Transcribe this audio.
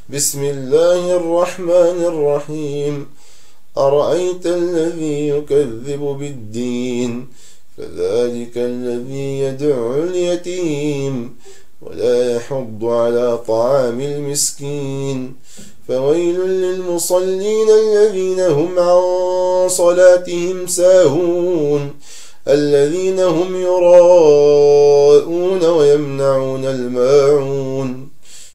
بسم الله الرحمن الرحيم. أرأيت الذي يكذب بالدين فذلك الذي يدع اليتيم ولا يحض على طعام المسكين فويل للمصلين الذين هم عن صلاتهم ساهون الذين هم يراءون ويمنعون الماعون